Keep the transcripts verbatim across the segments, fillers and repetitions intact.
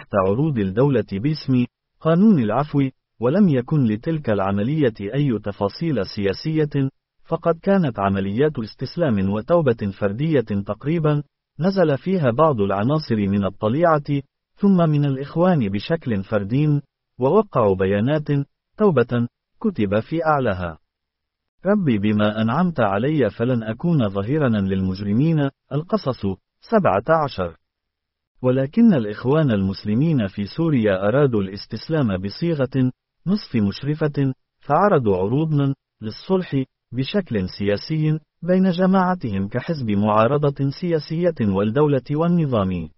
تحت عروض الدولة باسم قانون العفو، ولم يكن لتلك العملية أي تفاصيل سياسية، فقد كانت عمليات استسلام وتوبة فردية تقريبا، نزل فيها بعض العناصر من الطليعة ثم من الإخوان بشكل فردي، ووقعوا بيانات توبة كتب في أعلاها: ربي بما أنعمت علي فلن أكون ظهيرا للمجرمين. القصص سبعة عشر. ولكن الإخوان المسلمين في سوريا أرادوا الاستسلام بصيغة نصف مشرفة، فعرضوا عروضا للصلح بشكل سياسي بين جماعتهم كحزب معارضة سياسية والدولة والنظام.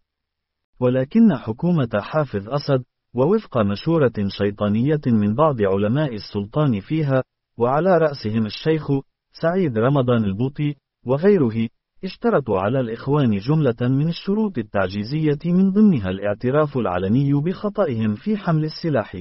ولكن حكومة حافظ أسد، ووفق مشورة شيطانية من بعض علماء السلطان فيها، وعلى رأسهم الشيخ سعيد رمضان البوطي وغيره، اشترطوا على الإخوان جملة من الشروط التعجيزية، من ضمنها الاعتراف العلني بخطئهم في حمل السلاح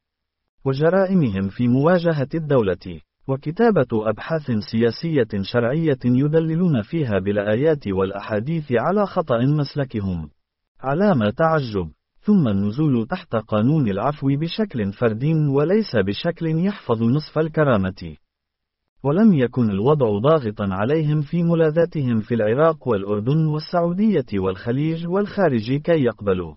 وجرائمهم في مواجهة الدولة، وكتابة أبحاث سياسية شرعية يدللون فيها بالآيات والأحاديث على خطأ مسلكهم. علامة تعجب. ثم النزول تحت قانون العفو بشكل فردي وليس بشكل يحفظ نصف الكرامة. ولم يكن الوضع ضاغطا عليهم في ملاذاتهم في العراق والأردن والسعودية والخليج والخارج كي يقبلوا.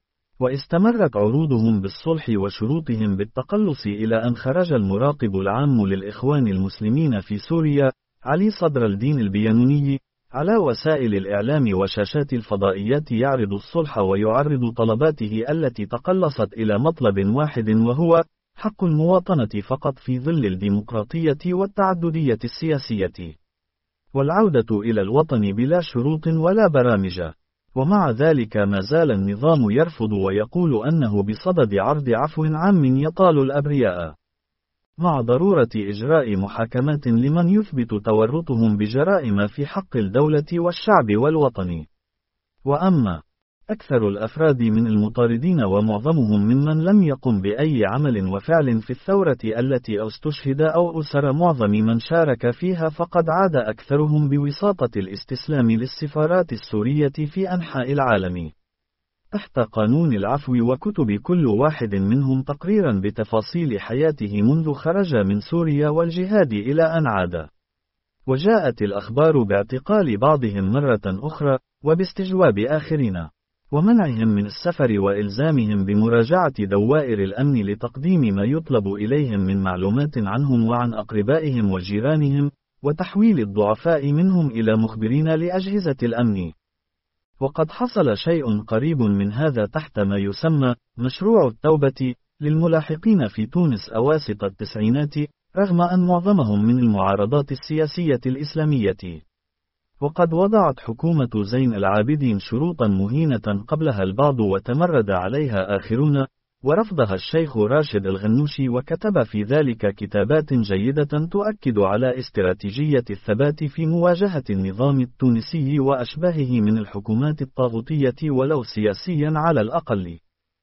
واستمرت عروضهم بالصلح وشروطهم بالتقلص إلى أن خرج المراقب العام للإخوان المسلمين في سوريا علي صدر الدين البيانوني على وسائل الإعلام وشاشات الفضائيات يعرض الصلح ويعرض طلباته التي تقلصت إلى مطلب واحد، وهو حق المواطنة فقط في ظل الديمقراطية والتعددية السياسية، والعودة إلى الوطن بلا شروط ولا برامج. ومع ذلك ما زال النظام يرفض ويقول أنه بصدد عرض عفو عام يطال الأبرياء، مع ضرورة إجراء محاكمات لمن يثبت تورطهم بجرائم في حق الدولة والشعب والوطن. وأما أكثر الأفراد من المطاردين ومعظمهم ممن لم يقم بأي عمل وفعل في الثورة التي استشهد أو أسر معظم من شارك فيها، فقد عاد أكثرهم بوساطة الاستسلام للسفارات السورية في أنحاء العالم تحت قانون العفو، وكتب كل واحد منهم تقريرا بتفاصيل حياته منذ خرج من سوريا والجهاد إلى أن عاد. وجاءت الأخبار باعتقال بعضهم مرة أخرى، وباستجواب آخرين، ومنعهم من السفر وإلزامهم بمراجعة دوائر الأمن لتقديم ما يطلب إليهم من معلومات عنهم وعن أقربائهم وجيرانهم، وتحويل الضعفاء منهم إلى مخبرين لأجهزة الأمن. وقد حصل شيء قريب من هذا تحت ما يسمى مشروع التوبة للملاحقين في تونس أواسط التسعينات، رغم أن معظمهم من المعارضات السياسية الإسلامية. وقد وضعت حكومة زين العابدين شروطا مهينة قبلها البعض وتمرد عليها آخرون، ورفضها الشيخ راشد الغنوشي، وكتب في ذلك كتابات جيدة تؤكد على استراتيجية الثبات في مواجهة النظام التونسي وأشباهه من الحكومات الطاغوتية ولو سياسيا على الأقل.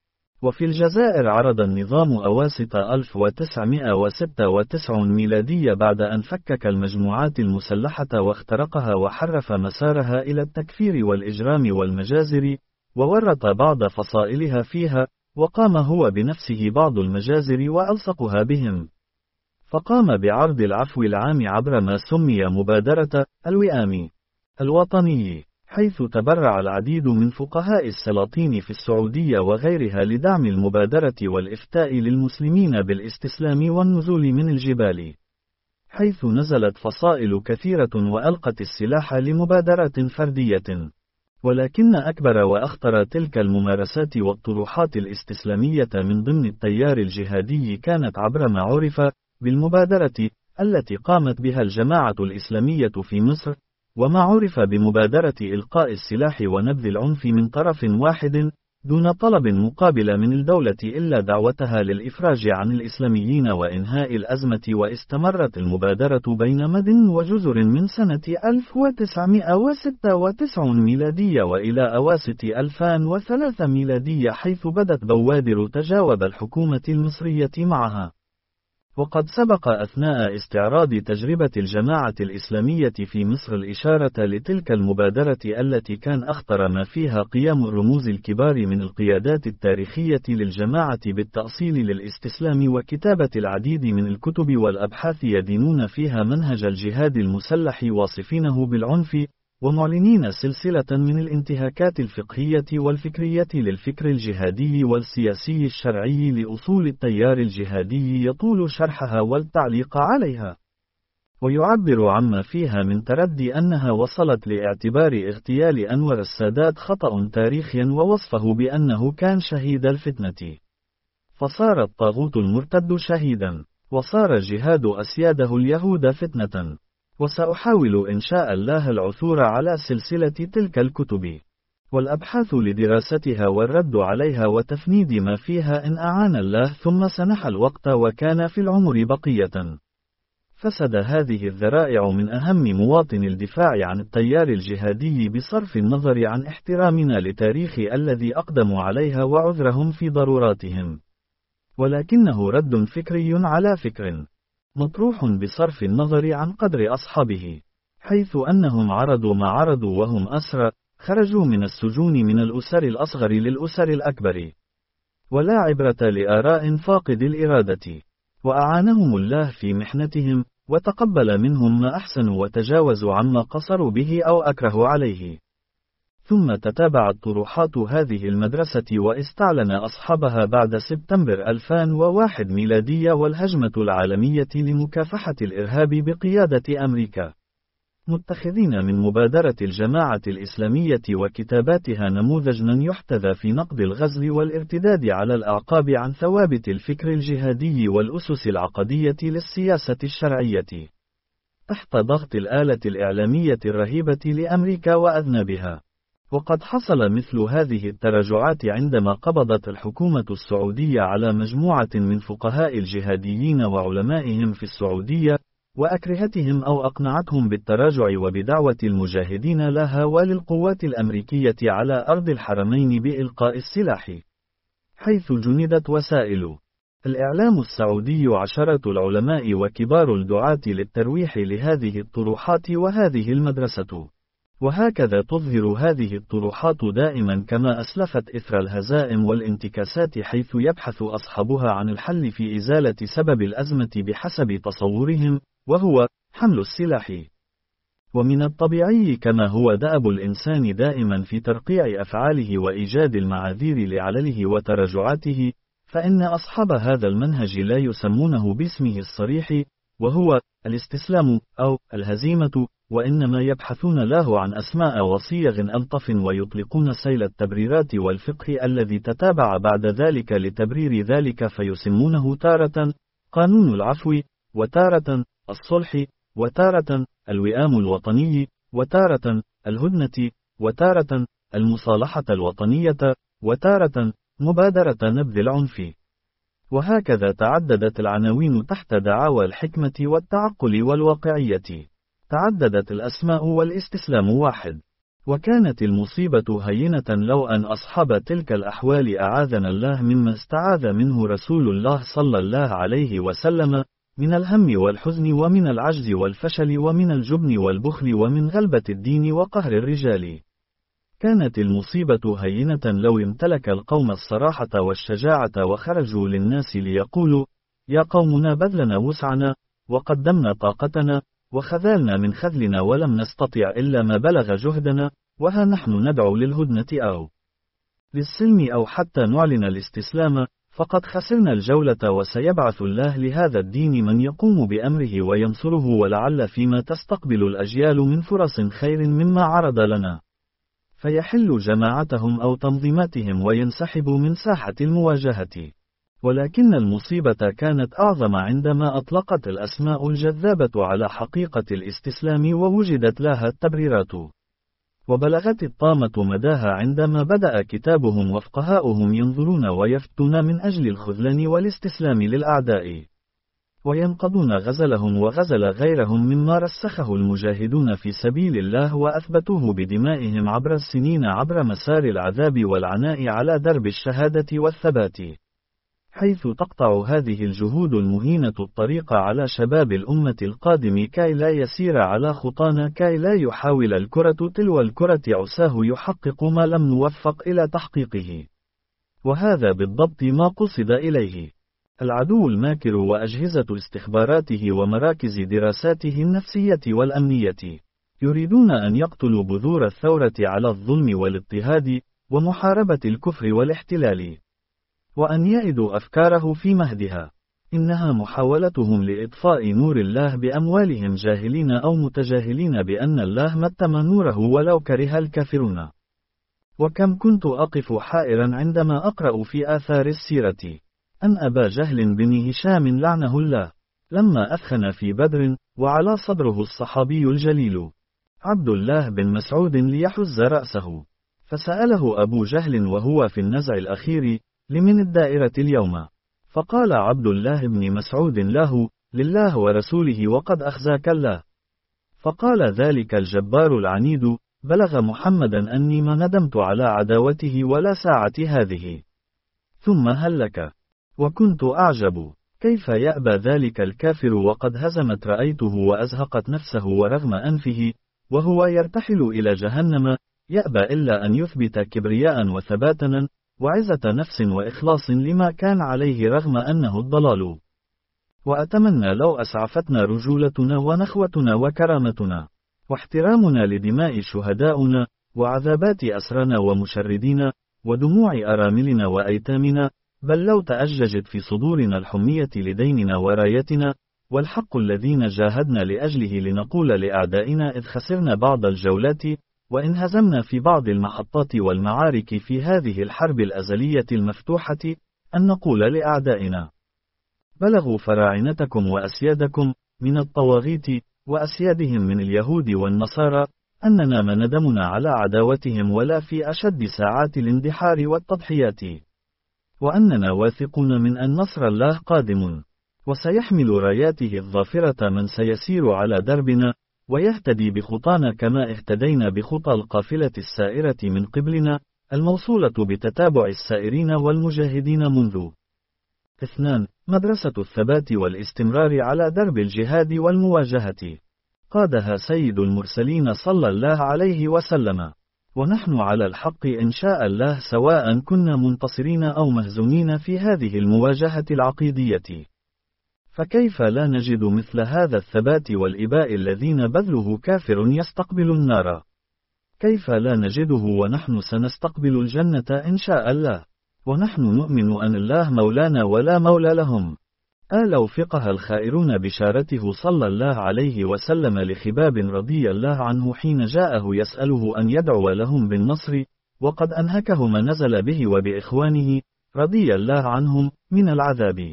وفي الجزائر عرض النظام أواسط ألف وتسعمائة وستة وتسعين ميلادية بعد أن فكك المجموعات المسلحة واخترقها وحرف مسارها إلى التكفير والإجرام والمجازر، وورط بعض فصائلها فيها، وقام هو بنفسه بعض المجازر وألصقها بهم. فقام بعرض العفو العام عبر ما سمي مبادرة الوئام الوطني، حيث تبرع العديد من فقهاء السلاطين في السعودية وغيرها لدعم المبادرة والإفتاء للمسلمين بالاستسلام والنزول من الجبال، حيث نزلت فصائل كثيرة وألقت السلاح لمبادرات فردية. ولكن أكبر وأخطر تلك الممارسات والطروحات الاستسلامية من ضمن التيار الجهادي كانت عبر ما عرف بالمبادرة التي قامت بها الجماعة الإسلامية في مصر، وما عرف بمبادرة إلقاء السلاح ونبذ العنف من طرف واحد دون طلب مقابل من الدولة إلا دعوتها للإفراج عن الإسلاميين وإنهاء الأزمة. واستمرت المبادرة بين مد وجزر من سنة ألف وتسعمائة وستة وتسعين ميلادية وإلى أواسط ألفين وثلاثة ميلادية، حيث بدت بوادر تجاوب الحكومة المصرية معها. وقد سبق أثناء استعراض تجربة الجماعة الإسلامية في مصر الإشارة لتلك المبادرة التي كان أخطر ما فيها قيام الرموز الكبار من القيادات التاريخية للجماعة بالتأصيل للاستسلام وكتابة العديد من الكتب والأبحاث يدينون فيها منهج الجهاد المسلح واصفينه بالعنف، ومعلنين سلسلة من الانتهاكات الفقهية والفكرية للفكر الجهادي والسياسي الشرعي لأصول التيار الجهادي يطول شرحها والتعليق عليها. ويعبر عما فيها من تردي أنها وصلت لاعتبار اغتيال أنور السادات خطأ تاريخي ووصفه بأنه كان شهيد الفتنة. فصار الطاغوت المرتد شهيدا، وصار جهاد أسياده اليهود فتنة. وسأحاول إن شاء الله العثور على سلسلة تلك الكتب والأبحاث لدراستها والرد عليها وتفنيد ما فيها إن أعان الله، ثم سنح الوقت وكان في العمر بقية. فسد هذه الذرائع من أهم مواطن الدفاع عن التيار الجهادي بصرف النظر عن احترامنا لتاريخ الذي أقدموا عليها وعذرهم في ضروراتهم، ولكنه رد فكري على فكر مطروح بصرف النظر عن قدر أصحابه، حيث أنهم عرضوا ما عرضوا وهم أسرى، خرجوا من السجون من الأسر الأصغر للأسر الأكبر، ولا عبرة لآراء فاقد الإرادة، وأعانهم الله في محنتهم، وتقبل منهم ما أحسنوا وتجاوزوا عما قصروا به أو أكرهوا عليه. ثم تتابعت طروحات هذه المدرسة واستعلن أصحابها بعد سبتمبر ألفين وواحد ميلادية والهجمة العالمية لمكافحة الإرهاب بقيادة أمريكا، متخذين من مبادرة الجماعة الإسلامية وكتاباتها نموذجا يحتذى في نقد الغزو والارتداد على الأعقاب عن ثوابت الفكر الجهادي والأسس العقدية للسياسة الشرعية، تحت ضغط الآلة الإعلامية الرهيبة لأمريكا وأذنابها. وقد حصل مثل هذه التراجعات عندما قبضت الحكومة السعودية على مجموعة من فقهاء الجهاديين وعلمائهم في السعودية، وأكرهتهم أو أقنعتهم بالتراجع وبدعوة المجاهدين لها وللقوات الأمريكية على أرض الحرمين بإلقاء السلاح، حيث جندت وسائل الإعلام السعودي عشرة العلماء وكبار الدعاة للترويح لهذه الطروحات وهذه المدرسة. وهكذا تظهر هذه الطروحات دائما كما أسلفت إثر الهزائم والانتكاسات، حيث يبحث أصحابها عن الحل في إزالة سبب الأزمة بحسب تصورهم، وهو حمل السلاح. ومن الطبيعي كما هو دأب الإنسان دائما في ترقيع أفعاله وإيجاد المعاذير لعلله وتراجعاته، فإن أصحاب هذا المنهج لا يسمونه باسمه الصريح وهو الاستسلام أو الهزيمة، وإنما يبحثون له عن أسماء وصيغ ألطف، ويطلقون سيل التبريرات والفقه الذي تتابع بعد ذلك لتبرير ذلك، فيسمونه تارة قانون العفو، وتارة الصلح، وتارة الوئام الوطني، وتارة الهدنة، وتارة المصالحة الوطنية، وتارة مبادرة نبذ العنف. وهكذا تعددت العناوين تحت دعاوى الحكمة والتعقل والواقعية. تعددت الأسماء والاستسلام واحد. وكانت المصيبة هينة لو أن أصحاب تلك الأحوال أعاذنا الله مما استعاذ منه رسول الله صلى الله عليه وسلم، من الهم والحزن ومن العجز والفشل ومن الجبن والبخل ومن غلبة الدين وقهر الرجال. كانت المصيبة هينة لو امتلك القوم الصراحة والشجاعة وخرجوا للناس ليقولوا: يا قومنا بذلنا وسعنا، وقدمنا طاقتنا، وخذلنا من خذلنا ولم نستطع إلا ما بلغ جهدنا، وها نحن ندعو للهدنة أو للسلم أو حتى نعلن الاستسلام، فقد خسرنا الجولة، وسيبعث الله لهذا الدين من يقوم بأمره وينصره، ولعل فيما تستقبل الأجيال من فرص خير مما عرض لنا، فيحل جماعتهم أو تنظيماتهم وينسحبوا من ساحة المواجهة. ولكن المصيبة كانت أعظم عندما أطلقت الأسماء الجذابة على حقيقة الاستسلام ووجدت لها التبريرات، وبلغت الطامة مداها عندما بدأ كتابهم وفقهاؤهم ينظرون ويفتون من أجل الخذلان والاستسلام للأعداء، وينقضون غزلهم وغزل غيرهم مما رسخه المجاهدون في سبيل الله وأثبتوه بدمائهم عبر السنين عبر مسار العذاب والعناء على درب الشهادة والثبات. حيث تقطع هذه الجهود المهينة الطريق على شباب الأمة القادم كي لا يسير على خطانا، كي لا يحاول الكرة تلو الكرة عساه يحقق ما لم نوفق إلى تحقيقه. وهذا بالضبط ما قصد إليه. العدو الماكر وأجهزة استخباراته ومراكز دراساته النفسية والأمنية يريدون أن يقتلوا بذور الثورة على الظلم والاضطهاد ومحاربة الكفر والاحتلال، وأن يعيدوا أفكاره في مهدها. إنها محاولتهم لإطفاء نور الله بأموالهم، جاهلين أو متجاهلين بأن الله متم نوره ولو كره الكافرون. وكم كنت أقف حائرا عندما أقرأ في آثار السيرة أن أبا جهل بن هشام لعنه الله لما أثخن في بدر وعلى صدره الصحابي الجليل عبد الله بن مسعود ليحز رأسه، فسأله أبو جهل وهو في النزع الأخير: لمن الدائرة اليوم؟ فقال عبد الله بن مسعود: له، لله ورسوله، وقد أخزاك الله. فقال ذلك الجبار العنيد: بلغ محمدا أني ما ندمت على عداوته ولا ساعة هذه. ثم هلك. وكنت أعجب كيف يأبى ذلك الكافر وقد هزمت رأيته وأزهقت نفسه ورغم أنفه وهو يرتحل إلى جهنم، يأبى إلا أن يثبت كبرياء وثباتا وعزة نفس وإخلاص لما كان عليه رغم أنه الضلال. وأتمنى لو أسعفتنا رجولتنا ونخوتنا وكرامتنا واحترامنا لدماء شهداؤنا وعذابات أسرنا ومشردين ودموع أراملنا وأيتامنا، بل لو تأججت في صدورنا الحمية لديننا ورايتنا والحق الذين جاهدنا لأجله لنقول لأعدائنا إذ خسرنا بعض الجولات وإن هزمنا في بعض المحطات والمعارك في هذه الحرب الأزلية المفتوحة، أن نقول لأعدائنا: بلغوا فراعنتكم وأسيادكم من الطواغيت وأسيادهم من اليهود والنصارى أننا ما ندمنا على عداوتهم ولا في أشد ساعات الاندحار والتضحيات، وأننا واثقون من أن نصر الله قادم، وسيحمل راياته الظافرة من سيسير على دربنا ويهتدي بخطانا كما اهتدينا بخطى القافلة السائرة من قبلنا الموصولة بتتابع السائرين والمجاهدين منذ. اثنان. مدرسة الثبات والاستمرار على درب الجهاد والمواجهة قادها سيد المرسلين صلى الله عليه وسلم، ونحن على الحق إن شاء الله، سواء كنا منتصرين أو مهزومين في هذه المواجهة العقيدية. فكيف لا نجد مثل هذا الثبات والإباء الذين بذله كافر يستقبل النار؟ كيف لا نجده ونحن سنستقبل الجنة إن شاء الله، ونحن نؤمن أن الله مولانا ولا مولى لهم؟ آلوا فقه الخائرون بشارته صلى الله عليه وسلم لخباب رضي الله عنه حين جاءه يسأله أن يدعو لهم بالنصر، وقد أنهكه ما نزل به وبإخوانه رضي الله عنهم من العذاب،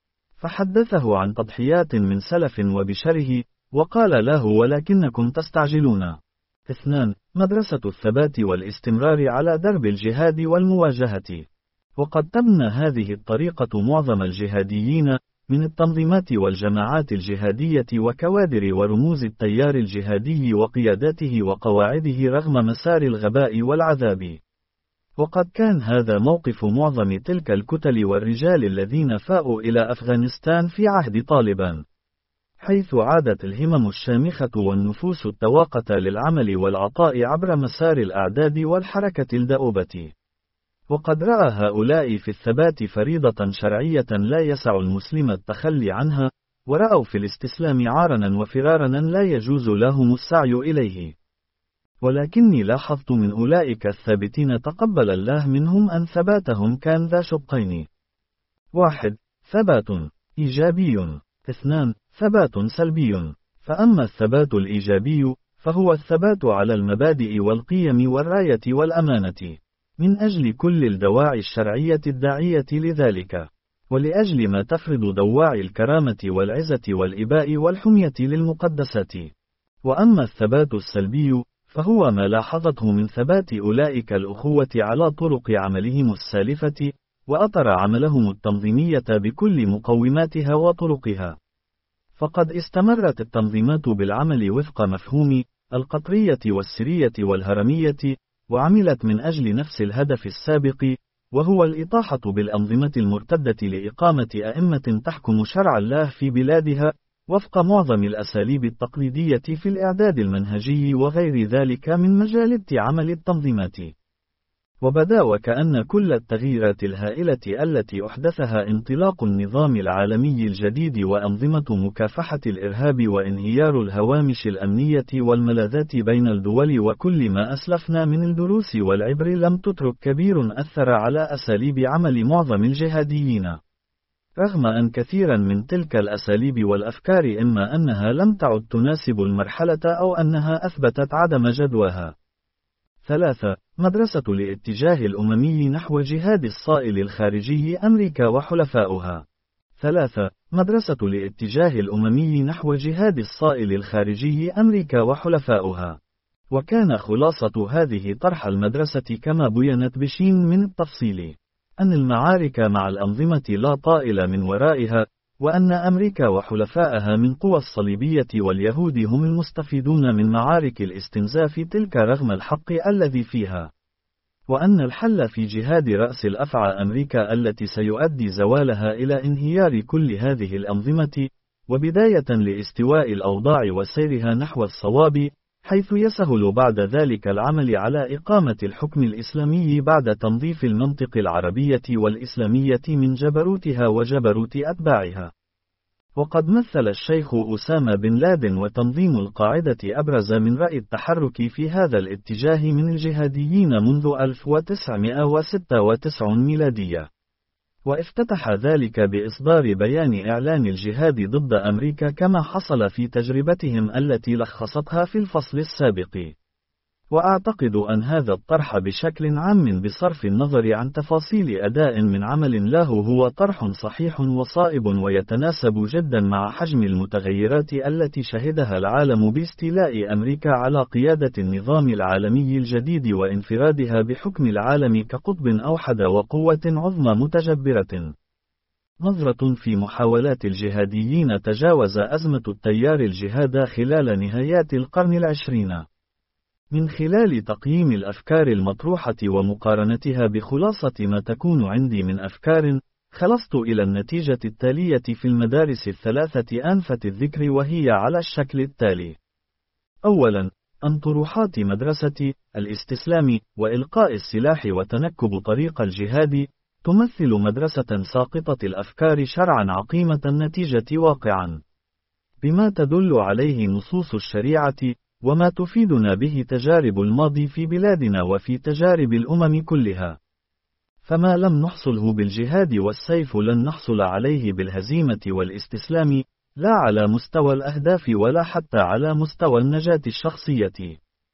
فحدثه عن تضحيات من سلف وبشره، وقال له: ولكنكم تستعجلون. اثنان. مدرسة الثبات والاستمرار على درب الجهاد والمواجهة. وقد تبنى هذه الطريقة معظم الجهاديين من التنظيمات والجماعات الجهادية وكوادر ورموز التيار الجهادي وقياداته وقواعده رغم مسار الغباء والعذاب. وقد كان هذا موقف معظم تلك الكتل والرجال الذين فاءوا إلى أفغانستان في عهد طالبان، حيث عادت الهمم الشامخة والنفوس التواقة للعمل والعطاء عبر مسار الأعداد والحركة الدؤوبة. وقد رأى هؤلاء في الثبات فريضة شرعية لا يسع المسلم التخلي عنها، ورأوا في الاستسلام عارا وفرارا لا يجوز لهم السعي إليه. ولكني لاحظت من أولئك الثابتين تقبل الله منهم أن ثباتهم كان ذا شقين: واحد. ثبات إيجابي. اثنان. ثبات سلبي. فأما الثبات الإيجابي فهو الثبات على المبادئ والقيم والراية والأمانة، من أجل كل الدواعي الشرعية الداعية لذلك، ولأجل ما تفرض دواعي الكرامة والعزة والإباء والحمية للمقدسات. وأما الثبات السلبي فهو ما لاحظته من ثبات أولئك الأخوة على طرق عملهم السالفة، وأطر عملهم التنظيمية بكل مقوماتها وطرقها. فقد استمرت التنظيمات بالعمل وفق مفهوم القطرية والسرية والهرمية، وعملت من أجل نفس الهدف السابق، وهو الإطاحة بالأنظمة المرتدة لإقامة أئمة تحكم شرع الله في بلادها، وفق معظم الأساليب التقليدية في الإعداد المنهجي وغير ذلك من مجال عمل التنظيمات. وبدا وكأن كل التغييرات الهائلة التي أحدثها انطلاق النظام العالمي الجديد وأنظمة مكافحة الإرهاب وانهيار الهوامش الأمنية والملاذات بين الدول وكل ما أسلفنا من الدروس والعبر لم تترك كبير أثر على أساليب عمل معظم الجهاديين، رغم أن كثيرا من تلك الأساليب والأفكار إما أنها لم تعد تناسب المرحلة أو أنها أثبتت عدم جدواها. ثلاثة. مدرسة الاتجاه الأممي نحو جهاد الصائل الخارجي أمريكا وحلفاؤها. ثلاثة. مدرسة الاتجاه الأممي نحو جهاد الصائل الخارجي أمريكا وحلفاؤها. وكان خلاصة هذه طرح المدرسة كما بينت بشين من التفصيل أن المعارك مع الأنظمة لا طائل من ورائها، وأن أمريكا وحلفائها من قوى الصليبية واليهود هم المستفيدون من معارك الاستنزاف تلك رغم الحق الذي فيها، وأن الحل في جهاد رأس الأفعى أمريكا التي سيؤدي زوالها إلى انهيار كل هذه الأنظمة، وبداية لاستواء الأوضاع وسيرها نحو الصواب، حيث يسهل بعد ذلك العمل على إقامة الحكم الإسلامي بعد تنظيف المنطق العربية والإسلامية من جبروتها وجبروت أتباعها. وقد مثل الشيخ أسامة بن لادن وتنظيم القاعدة أبرز من رأي التحرك في هذا الاتجاه من الجهاديين منذ ألف وتسعمائة وستة وتسعين ميلادية، وافتتح ذلك بإصدار بيان إعلان الجهاد ضد أمريكا كما حصل في تجربتهم التي لخصتها في الفصل السابق. وأعتقد أن هذا الطرح بشكل عام بصرف النظر عن تفاصيل أداء من عمل له هو طرح صحيح وصائب ويتناسب جدا مع حجم المتغيرات التي شهدها العالم باستيلاء أمريكا على قيادة النظام العالمي الجديد وانفرادها بحكم العالم كقطب أوحد وقوة عظمى متجبرة. نظرة في محاولات الجهاديين تجاوز أزمة التيار الجهاد خلال نهايات القرن العشرين. من خلال تقييم الأفكار المطروحة ومقارنتها بخلاصة ما تكون عندي من أفكار، خلصت إلى النتيجة التالية في المدارس الثلاثة آنفة الذكر، وهي على الشكل التالي: أولاً، أن طروحات مدرسة الاستسلام وإلقاء السلاح وتنكب طريق الجهاد تمثل مدرسة ساقطة الأفكار شرعاً عقيمة النتيجة واقعاً، بما تدل عليه نصوص الشريعة وما تفيدنا به تجارب الماضي في بلادنا وفي تجارب الأمم كلها. فما لم نحصله بالجهاد والسيف لن نحصل عليه بالهزيمة والاستسلام، لا على مستوى الأهداف ولا حتى على مستوى النجاة الشخصية.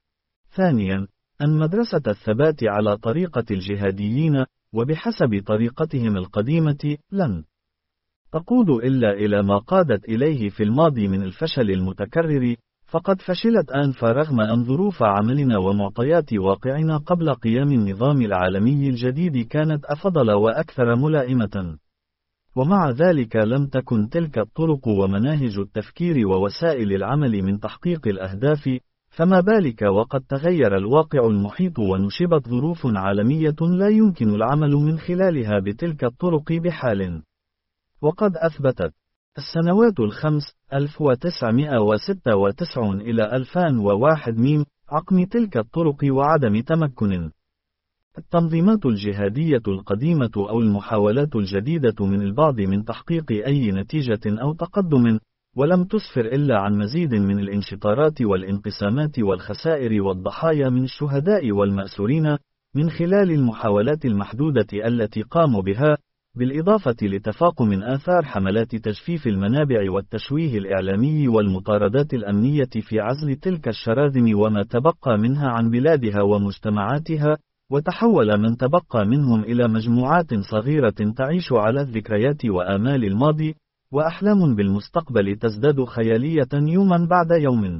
ثانيا، أن مدرسة الثبات على طريقة الجهاديين وبحسب طريقتهم القديمة لن تقود إلا إلى ما قادت إليه في الماضي من الفشل المتكرر، فقد فشلت آنفا رغم أن ظروف عملنا ومعطيات واقعنا قبل قيام النظام العالمي الجديد كانت أفضل وأكثر ملائمة. ومع ذلك لم تكن تلك الطرق ومناهج التفكير ووسائل العمل من تحقيق الأهداف، فما بالك وقد تغير الواقع المحيط ونشبت ظروف عالمية لا يمكن العمل من خلالها بتلك الطرق بحال. وقد أثبتت السنوات الخمس ألف وتسعمائة وستة وتسعين إلى ألفين وواحد ميم عقم تلك الطرق وعدم تمكن التنظيمات الجهادية القديمة أو المحاولات الجديدة من البعض من تحقيق أي نتيجة أو تقدم، ولم تسفر إلا عن مزيد من الانشطارات والانقسامات والخسائر والضحايا من الشهداء والمأسورين من خلال المحاولات المحدودة التي قاموا بها، بالإضافة لتفاقم آثار حملات تجفيف المنابع والتشويه الإعلامي والمطاردات الأمنية في عزل تلك الشراذم وما تبقى منها عن بلادها ومجتمعاتها، وتحول من تبقى منهم إلى مجموعات صغيرة تعيش على الذكريات وآمال الماضي، وأحلام بالمستقبل تزداد خيالية يوما بعد يوم.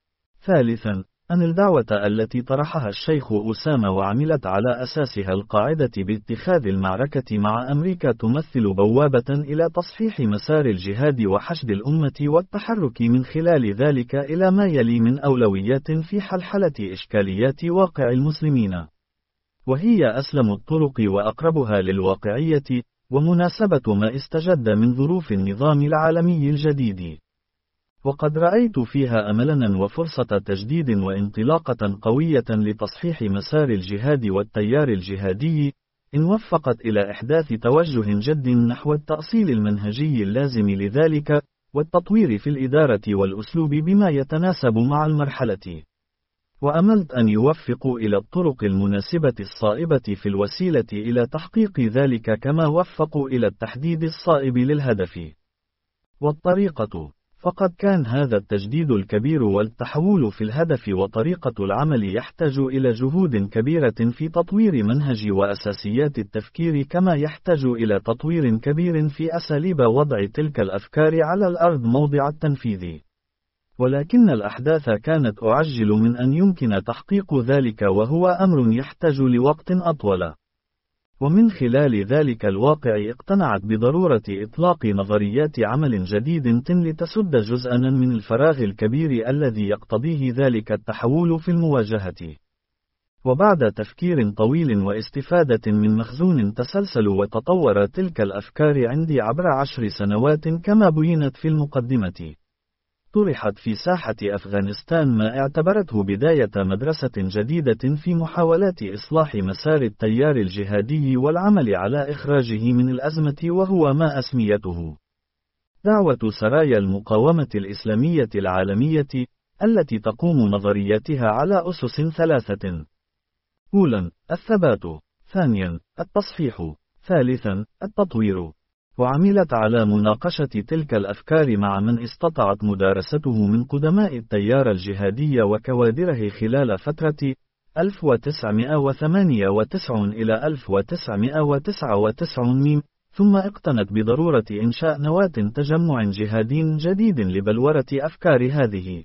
ثالثا، أن الدعوة التي طرحها الشيخ أسامة وعملت على أساسها القاعدة باتخاذ المعركة مع أمريكا تمثل بوابة إلى تصحيح مسار الجهاد وحشد الأمة والتحرك من خلال ذلك إلى ما يلي من أولويات في حلحلة إشكاليات واقع المسلمين. وهي أسلم الطرق وأقربها للواقعية، ومناسبة ما استجد من ظروف النظام العالمي الجديد. وقد رأيت فيها أملاً وفرصة تجديد وانطلاقة قوية لتصحيح مسار الجهاد والتيار الجهادي، إن وفقت إلى إحداث توجه جد نحو التأصيل المنهجي اللازم لذلك، والتطوير في الإدارة والأسلوب بما يتناسب مع المرحلة. وأملت أن يوفقوا إلى الطرق المناسبة الصائبة في الوسيلة إلى تحقيق ذلك، كما وفقوا إلى التحديد الصائب للهدف والطريقة. فقد كان هذا التجديد الكبير والتحول في الهدف وطريقة العمل يحتاج إلى جهود كبيرة في تطوير منهج وأساسيات التفكير، كما يحتاج إلى تطوير كبير في أساليب وضع تلك الأفكار على الأرض موضع التنفيذ. ولكن الأحداث كانت أعجل من أن يمكن تحقيق ذلك، وهو أمر يحتاج لوقت أطول. ومن خلال ذلك الواقع اقتنعت بضرورة إطلاق نظريات عمل جديد لتسد جزءاً من الفراغ الكبير الذي يقتضيه ذلك التحول في المواجهة. وبعد تفكير طويل واستفادة من مخزون تسلسل وتطور تلك الأفكار عندي عبر عشر سنوات كما بينت في المقدمة، طرحت في ساحة أفغانستان ما اعتبرته بداية مدرسة جديدة في محاولات إصلاح مسار التيار الجهادي والعمل على إخراجه من الأزمة، وهو ما أسميته دعوة سرايا المقاومة الإسلامية العالمية، التي تقوم نظرياتها على أسس ثلاثة: أولاً الثبات، ثانياً التصحيح، ثالثاً التطوير. وعملت على مناقشة تلك الأفكار مع من استطاعت مدارسته من قدماء التيار الجهادي وكوادره خلال فترة ألف وتسعمائة وثمانية وتسعين إلى ألف وتسعمائة وتسعة وتسعين، ثم اقتنت بضرورة إنشاء نواة تجمع جهادي جديد لبلورة أفكار هذه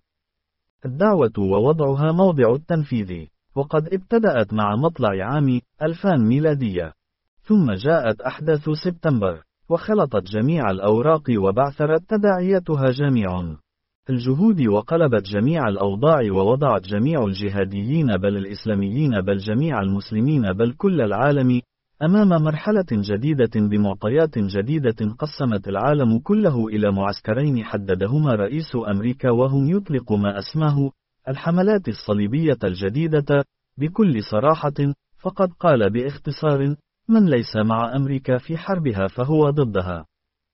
الدعوة ووضعها موضع التنفيذ. وقد ابتدأت مع مطلع عام ألفين ميلادية، ثم جاءت أحداث سبتمبر وخلطت جميع الأوراق وبعثرت تداعياتها جميع الجهود، وقلبت جميع الأوضاع، ووضعت جميع الجهاديين بل الإسلاميين بل جميع المسلمين بل كل العالم أمام مرحلة جديدة بمعطيات جديدة، قسمت العالم كله إلى معسكرين حددهما رئيس أمريكا، وهم يطلق ما أسماه الحملات الصليبية الجديدة بكل صراحة. فقد قال باختصار: من ليس مع أمريكا في حربها فهو ضدها،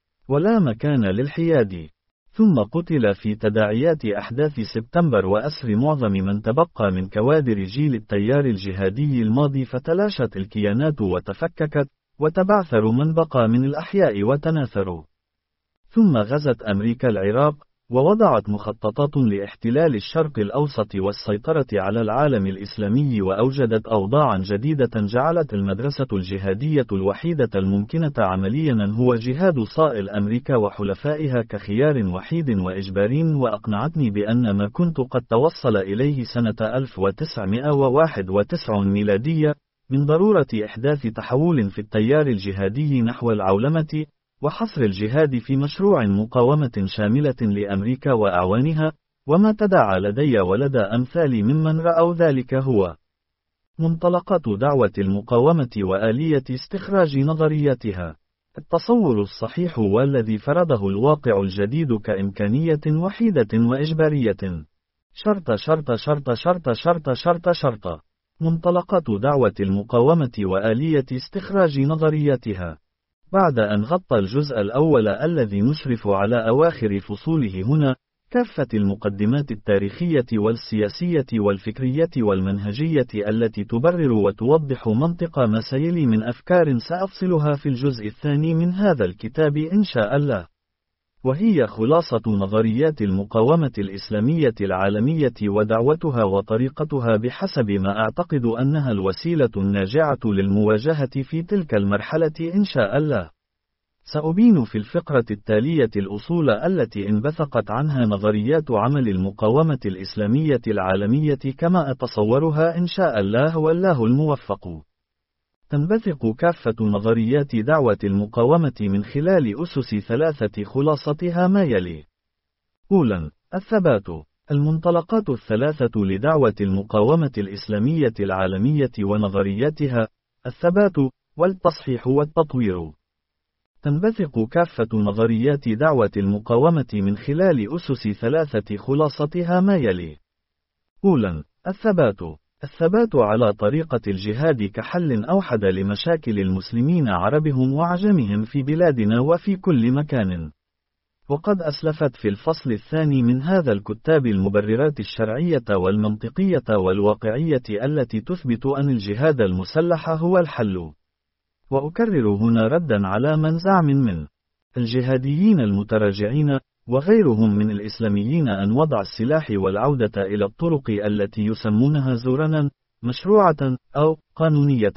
ولا مكان للحياد. ثم قتل في تداعيات أحداث سبتمبر وأسر معظم من تبقى من كوادر جيل التيار الجهادي الماضي، فتلاشت الكيانات وتفككت، وتبعثر من بقى من الأحياء وتناثروا. ثم غزت أمريكا العراق، ووضعت مخططات لاحتلال الشرق الأوسط والسيطرة على العالم الإسلامي، وأوجدت أوضاعا جديدة جعلت المدرسة الجهادية الوحيدة الممكنة عمليا هو جهاد صائل أمريكا وحلفائها كخيار وحيد وإجباري، وأقنعتني بأن ما كنت قد توصل إليه سنة ألف وتسعمائة وواحد وتسعين ميلادية من ضرورة إحداث تحول في التيار الجهادي نحو العولمة، وحصر الجهاد في مشروع مقاومة شاملة لأمريكا وأعوانها، وما تداعى لدي ولدى أمثالي ممن رأوا ذلك هو منطلقات دعوة المقاومة وآلية استخراج نظرياتها. التصور الصحيح والذي فرضه الواقع الجديد كإمكانية وحيدة وإجبارية. شرط شرط شرط شرط شرط شرط شرط منطلقات دعوة المقاومة وآلية استخراج نظرياتها. بعد أن غطى الجزء الأول الذي نشرف على أواخر فصوله هنا كافة المقدمات التاريخية والسياسية والفكرية والمنهجية التي تبرر وتوضح منطق ما سيلي من أفكار سأفصلها في الجزء الثاني من هذا الكتاب إن شاء الله، وهي خلاصة نظريات المقاومة الإسلامية العالمية ودعوتها وطريقتها بحسب ما أعتقد أنها الوسيلة الناجعة للمواجهة في تلك المرحلة إن شاء الله. سأبين في الفقرة التالية الأصول التي انبثقت عنها نظريات عمل المقاومة الإسلامية العالمية كما أتصورها إن شاء الله، والله الموفق. تنبثق كافة نظريات دعوة المقاومة من خلال أسس ثلاثة، خلاصتها ما يلي: أولاً الثبات، المنطلقات الثلاثة لدعوة المقاومة الإسلامية العالمية ونظرياتها: الثبات، والتصحيح والتطوير. تنبثق كافة نظريات دعوة المقاومة من خلال أسس ثلاثة خلاصتها ما يلي: أولاً، الثبات. الثبات على طريقة الجهاد كحل أوحد لمشاكل المسلمين عربهم وعجمهم في بلادنا وفي كل مكان. وقد أسلفت في الفصل الثاني من هذا الكتاب المبررات الشرعية والمنطقية والواقعية التي تثبت أن الجهاد المسلح هو الحل. وأكرر هنا ردا على من زعم من الجهاديين المتراجعين وغيرهم من الإسلاميين أن وضع السلاح والعودة إلى الطرق التي يسمونها زورانا، مشروعة، أو قانونية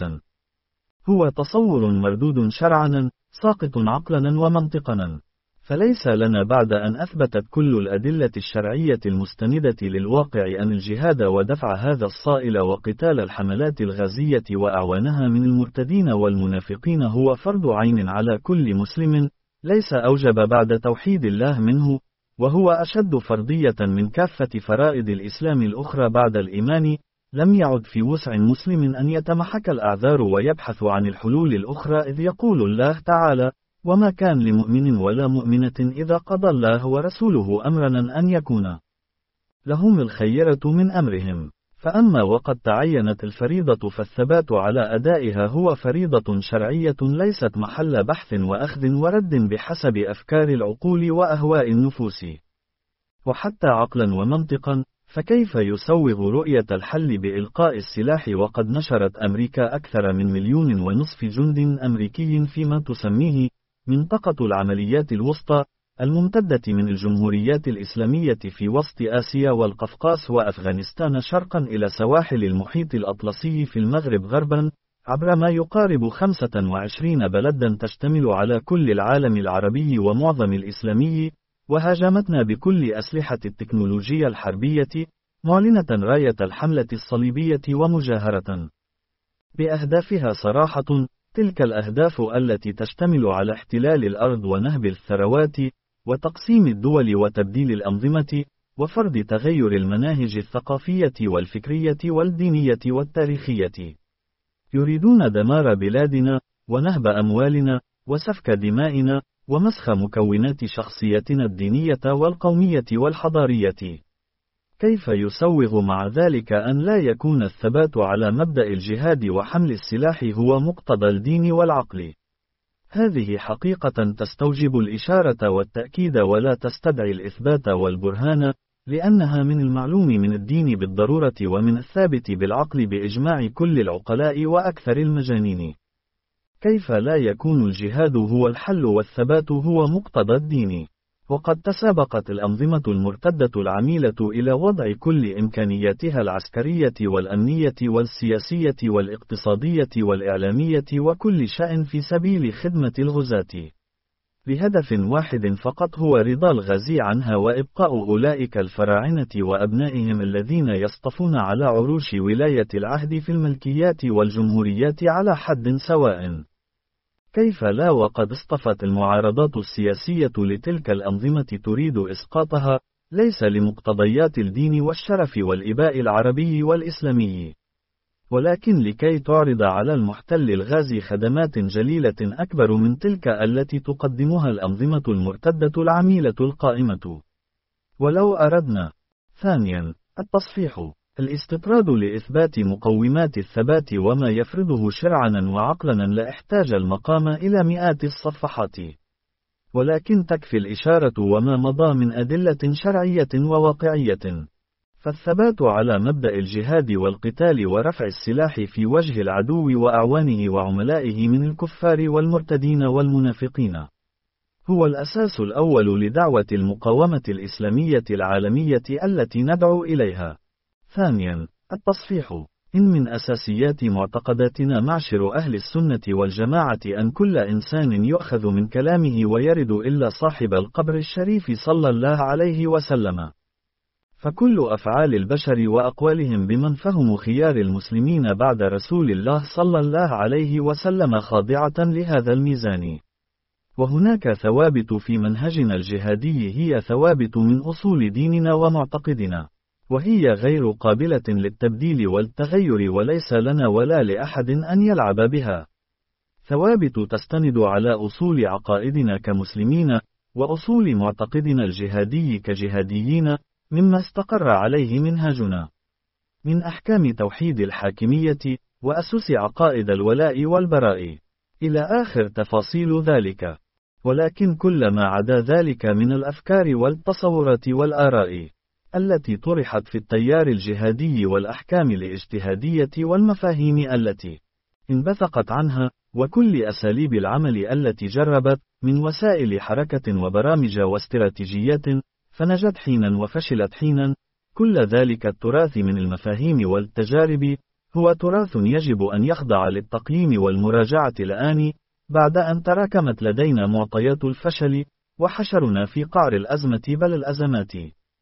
هو تصور مردود شرعا، ساقط عقلا ومنطقا. فليس لنا بعد أن أثبتت كل الأدلة الشرعية المستندة للواقع أن الجهاد ودفع هذا الصائل وقتال الحملات الغازية وأعوانها من المرتدين والمنافقين هو فرض عين على كل مسلم، ليس أوجب بعد توحيد الله منه، وهو أشد فرضية من كافة فرائض الإسلام الأخرى بعد الإيمان. لم يعد في وسع مسلم أن يتمحك الأعذار ويبحث عن الحلول الأخرى، إذ يقول الله تعالى: وما كان لمؤمن ولا مؤمنة إذا قضى الله ورسوله أمرا أن يكون لهم الخيرة من أمرهم. فأما وقد تعينت الفريضة فالثبات على أدائها هو فريضة شرعية ليست محل بحث وأخذ ورد بحسب أفكار العقول وأهواء النفوس. وحتى عقلا ومنطقا، فكيف يسوغ رؤية الحل بإلقاء السلاح وقد نشرت أمريكا أكثر من مليون ونصف جند أمريكي فيما تسميه منطقة العمليات الوسطى، الممتدة من الجمهوريات الإسلامية في وسط آسيا والقفقاس وأفغانستان شرقا إلى سواحل المحيط الأطلسي في المغرب غربا، عبر ما يقارب خمسة وعشرين بلدا تشتمل على كل العالم العربي ومعظم الإسلامي، وهاجمتنا بكل أسلحة التكنولوجيا الحربية، معلنة راية الحملة الصليبية ومجاهرة بأهدافها صراحة. تلك الأهداف التي تشتمل على احتلال الأرض ونهب الثروات وتقسيم الدول وتبديل الأنظمة وفرض تغير المناهج الثقافية والفكرية والدينية والتاريخية. يريدون دمار بلادنا ونهب أموالنا وسفك دمائنا ومسخ مكونات شخصيتنا الدينية والقومية والحضارية. كيف يسوغ مع ذلك أن لا يكون الثبات على مبدأ الجهاد وحمل السلاح هو مقتضى الدين والعقل؟ هذه حقيقة تستوجب الإشارة والتأكيد ولا تستدعي الإثبات والبرهان، لأنها من المعلوم من الدين بالضرورة ومن الثابت بالعقل بإجماع كل العقلاء وأكثر المجانين. كيف لا يكون الجهاد هو الحل والثبات هو مقتضى الدين؟ وقد تسابقت الأنظمة المرتدة العميلة إلى وضع كل إمكانياتها العسكرية والأمنية والسياسية والاقتصادية والإعلامية وكل شأن في سبيل خدمة الغزاة، بهدف واحد فقط هو رضا الغازي عنها وإبقاء أولئك الفراعنة وأبنائهم الذين يصطفون على عروش ولاية العهد في الملكيات والجمهوريات على حد سواء. كيف لا وقد اصطفت المعارضات السياسية لتلك الأنظمة تريد إسقاطها، ليس لمقتضيات الدين والشرف والإباء العربي والإسلامي، ولكن لكي تعرض على المحتل الغازي خدمات جليلة أكبر من تلك التي تقدمها الأنظمة المرتدة العميلة القائمة. ولو أردنا ثانيا التصحيح الاستطراد لإثبات مقومات الثبات وما يفرضه شرعا وعقلا لاحتاج المقام إلى مئات الصفحات، ولكن تكفي الإشارة وما مضى من أدلة شرعية وواقعية. فالثبات على مبدأ الجهاد والقتال ورفع السلاح في وجه العدو وأعوانه وعملائه من الكفار والمرتدين والمنافقين هو الأساس الأول لدعوة المقاومة الإسلامية العالمية التي ندعو إليها. ثانيا التصحيح إن من أساسيات معتقداتنا معشر أهل السنة والجماعة أن كل إنسان يؤخذ من كلامه ويرد إلا صاحب القبر الشريف صلى الله عليه وسلم، فكل أفعال البشر وأقوالهم بمن فهم خيار المسلمين بعد رسول الله صلى الله عليه وسلم خاضعة لهذا الميزان. وهناك ثوابت في منهجنا الجهادي هي ثوابت من أصول ديننا ومعتقدنا، وهي غير قابلة للتبديل والتغير، وليس لنا ولا لأحد أن يلعب بها. ثوابت تستند على أصول عقائدنا كمسلمين، وأصول معتقدنا الجهادي كجهاديين، مما استقر عليه منهجنا من أحكام توحيد الحاكمية، وأسس عقائد الولاء والبراء، إلى آخر تفاصيل ذلك. ولكن كل ما عدا ذلك من الأفكار والتصورات والآراء التي طرحت في التيار الجهادي والأحكام الاجتهادية والمفاهيم التي انبثقت عنها، وكل أساليب العمل التي جربت من وسائل حركة وبرامج واستراتيجيات، فنجت حينا وفشلت حينا، كل ذلك التراث من المفاهيم والتجارب هو تراث يجب أن يخضع للتقييم والمراجعة الآن، بعد أن تراكمت لدينا معطيات الفشل وحشرنا في قعر الأزمة بل الأزمات.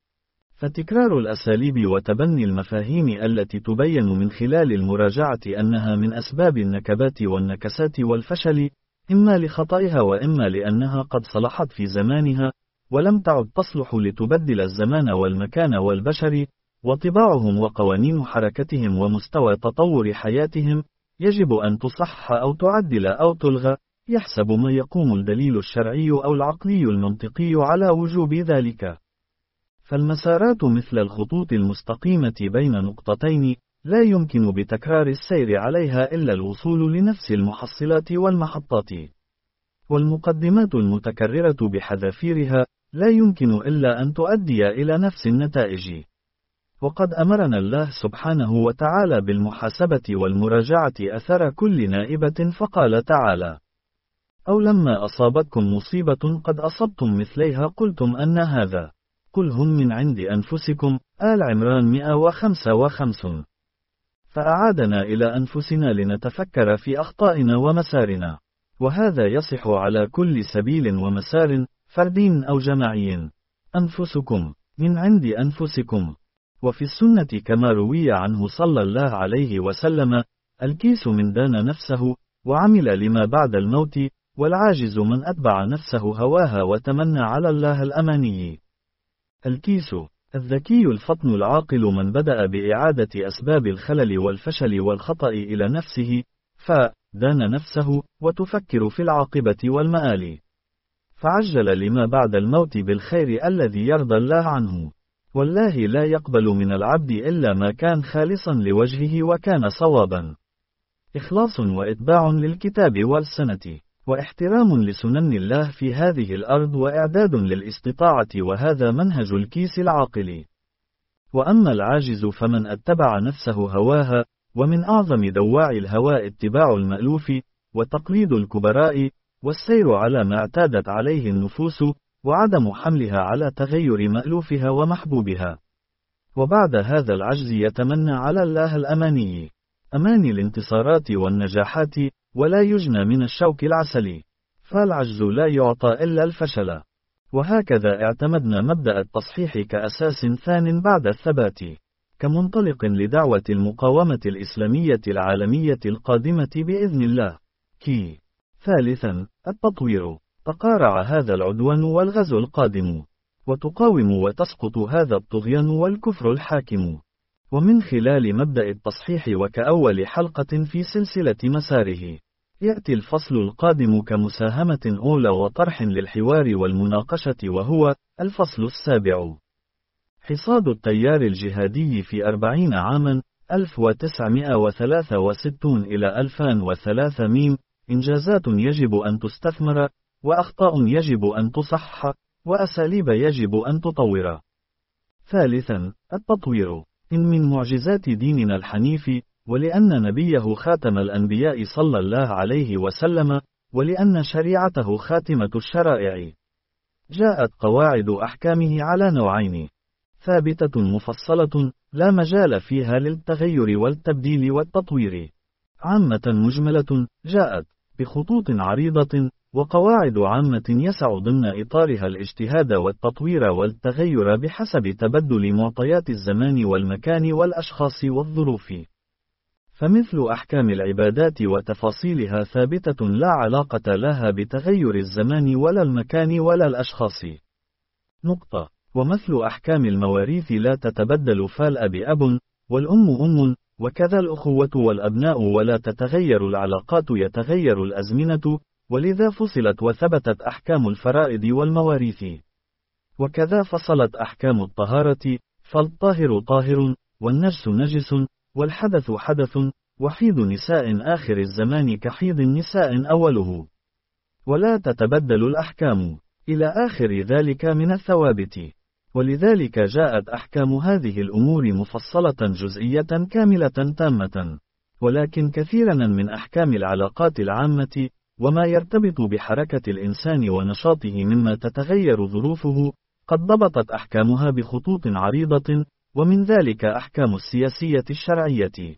فتكرار الأساليب وتبني المفاهيم التي تبين من خلال المراجعة أنها من أسباب النكبات والنكسات والفشل، إما لخطئها وإما لأنها قد صلحت في زمانها، ولم تعد تصلح لتبدل الزمان والمكان والبشر وطباعهم وقوانين حركتهم ومستوى تطور حياتهم، يجب أن تصحح أو تعدل أو تلغى، يحسب ما يقوم الدليل الشرعي أو العقلي المنطقي على وجوب ذلك. فالمسارات مثل الخطوط المستقيمة بين نقطتين، لا يمكن بتكرار السير عليها إلا الوصول لنفس المحصلات والمحطات. والمقدمات المتكررة بحذافيرها لا يمكن إلا أن تؤدي إلى نفس النتائج. وقد أمرنا الله سبحانه وتعالى بالمحاسبة والمراجعة أثر كل نائبة، فقال تعالى: أو لما أصابتكم مصيبة قد أصبتم مثليها قلتم أن هذا، قل هم من عند أنفسكم. آل عمران مئة وخمسة وخمسين. فأعادنا إلى أنفسنا لنتفكر في أخطائنا ومسارنا، وهذا يصح على كل سبيل ومسار، فردي أو جماعي. أنفسكم، من عند أنفسكم. وفي السنة كما روي عنه صلى الله عليه وسلم: الكيس من دان نفسه وعمل لما بعد الموت، والعاجز من أتبع نفسه هواها وتمنى على الله الأماني. الكيس، الذكي الفطن العاقل من بدأ بإعادة أسباب الخلل والفشل والخطأ إلى نفسه، فدان نفسه وتفكر في العاقبة والمآل، فعجل لما بعد الموت بالخير الذي يرضى الله عنه. والله لا يقبل من العبد إلا ما كان خالصا لوجهه وكان صوابا. إخلاص وإتباع للكتاب والسنة، واحترام لسنن الله في هذه الأرض، وإعداد للاستطاعة، وهذا منهج الكيس العاقل. وأما العاجز فمن اتبع نفسه هواها، ومن أعظم دواعي الهوى اتباع المألوف، وتقليد الكبراء، والسير على ما اعتادت عليه النفوس، وعدم حملها على تغير مألوفها ومحبوبها. وبعد هذا العجز يتمنى على الله الأماني، أماني الانتصارات والنجاحات، ولا يجنى من الشوك العسل، فالعجز لا يعطى إلا الفشل. وهكذا اعتمدنا مبدأ التصحيح كأساس ثان بعد الثبات، كمنطلق لدعوة المقاومة الإسلامية العالمية القادمة بإذن الله. كي. ثالثا، التطوير. تقارع هذا العدوان والغزو القادم، وتقاوم وتسقط هذا الطغيان والكفر الحاكم. ومن خلال مبدأ التصحيح وكأول حلقة في سلسلة مساره، يأتي الفصل القادم كمساهمة أولى وطرح للحوار والمناقشة، وهو الفصل السابع: حصاد التيار الجهادي في أربعين عاما، ألف وتسعمائة وثلاثة وستين إلى ألفين وثلاثة. ميم. إنجازات يجب أن تستثمر، وأخطاء يجب أن تصحح، وأساليب يجب أن تطور. ثالثا، التطوير. إن من معجزات ديننا الحنيف، ولأن نبيه خاتم الأنبياء صلى الله عليه وسلم، ولأن شريعته خاتمة الشرائع، جاءت قواعد أحكامه على نوعين: ثابتة مفصلة لا مجال فيها للتغير والتبديل والتطوير، عامة مجملة جاءت بخطوط عريضة، وقواعد عامة يسع ضمن إطارها الاجتهاد والتطوير والتغير بحسب تبدل معطيات الزمان والمكان والأشخاص والظروف. فمثل أحكام العبادات وتفاصيلها ثابتة لا علاقة لها بتغير الزمان ولا المكان ولا الأشخاص. نقطة. ومثل أحكام المواريث لا تتبدل، فالأب أب، والأم أم، وكذا الأخوة والأبناء، ولا تتغير العلاقات، يتغير الأزمنة، ولذا فصلت وثبتت أحكام الفرائض والمواريث. وكذا فصلت أحكام الطهارة، فالطاهر طاهر، والنجس نجس، والحدث حدث، وحيض نساء آخر الزمان كحيض النساء أوله. ولا تتبدل الأحكام إلى آخر ذلك من الثوابت. ولذلك جاءت أحكام هذه الأمور مفصلة جزئية كاملة تامة. ولكن كثيرا من أحكام العلاقات العامة، وما يرتبط بحركة الإنسان ونشاطه مما تتغير ظروفه، قد ضبطت أحكامها بخطوط عريضة، ومن ذلك أحكام السياسية الشرعية.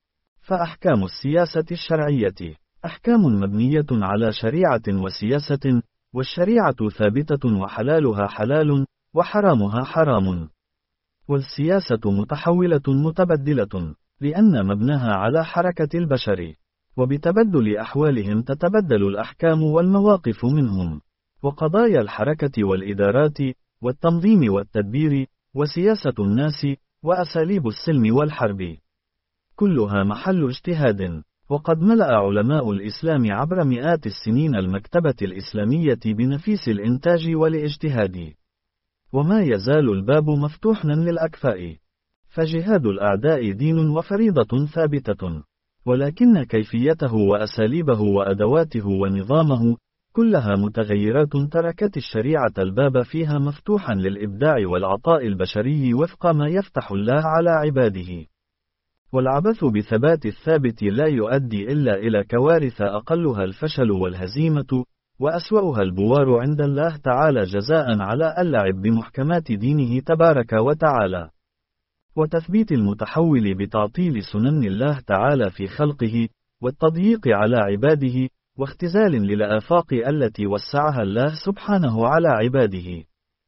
فأحكام السياسة الشرعية أحكام مبنية على شريعة وسياسة، والشريعة ثابتة وحلالها حلال، وحرامها حرام. والسياسة متحولة متبدلة، لأن مبناها على حركة البشر، وبتبدل أحوالهم تتبدل الأحكام والمواقف منهم. وقضايا الحركة والإدارات، والتنظيم والتدبير، وسياسة الناس، وأساليب السلم والحرب، كلها محل اجتهاد. وقد ملأ علماء الإسلام عبر مئات السنين المكتبة الإسلامية بنفيس الإنتاج والاجتهاد. وما يزال الباب مفتوحا للأكفاء. فجهاد الأعداء دين وفريضة ثابتة، ولكن كيفيته وأساليبه وأدواته ونظامه كلها متغيرات، تركت الشريعة الباب فيها مفتوحا للإبداع والعطاء البشري وفق ما يفتح الله على عباده. والعبث بثبات الثابت لا يؤدي إلا إلى كوارث أقلها الفشل والهزيمة، وأسوأها البوار عند الله تعالى، جزاء على اللعب بمحكمات دينه تبارك وتعالى، وتثبيت المتحول بتعطيل سنن الله تعالى في خلقه، والتضييق على عباده، واختزال للآفاق التي وسعها الله سبحانه على عباده.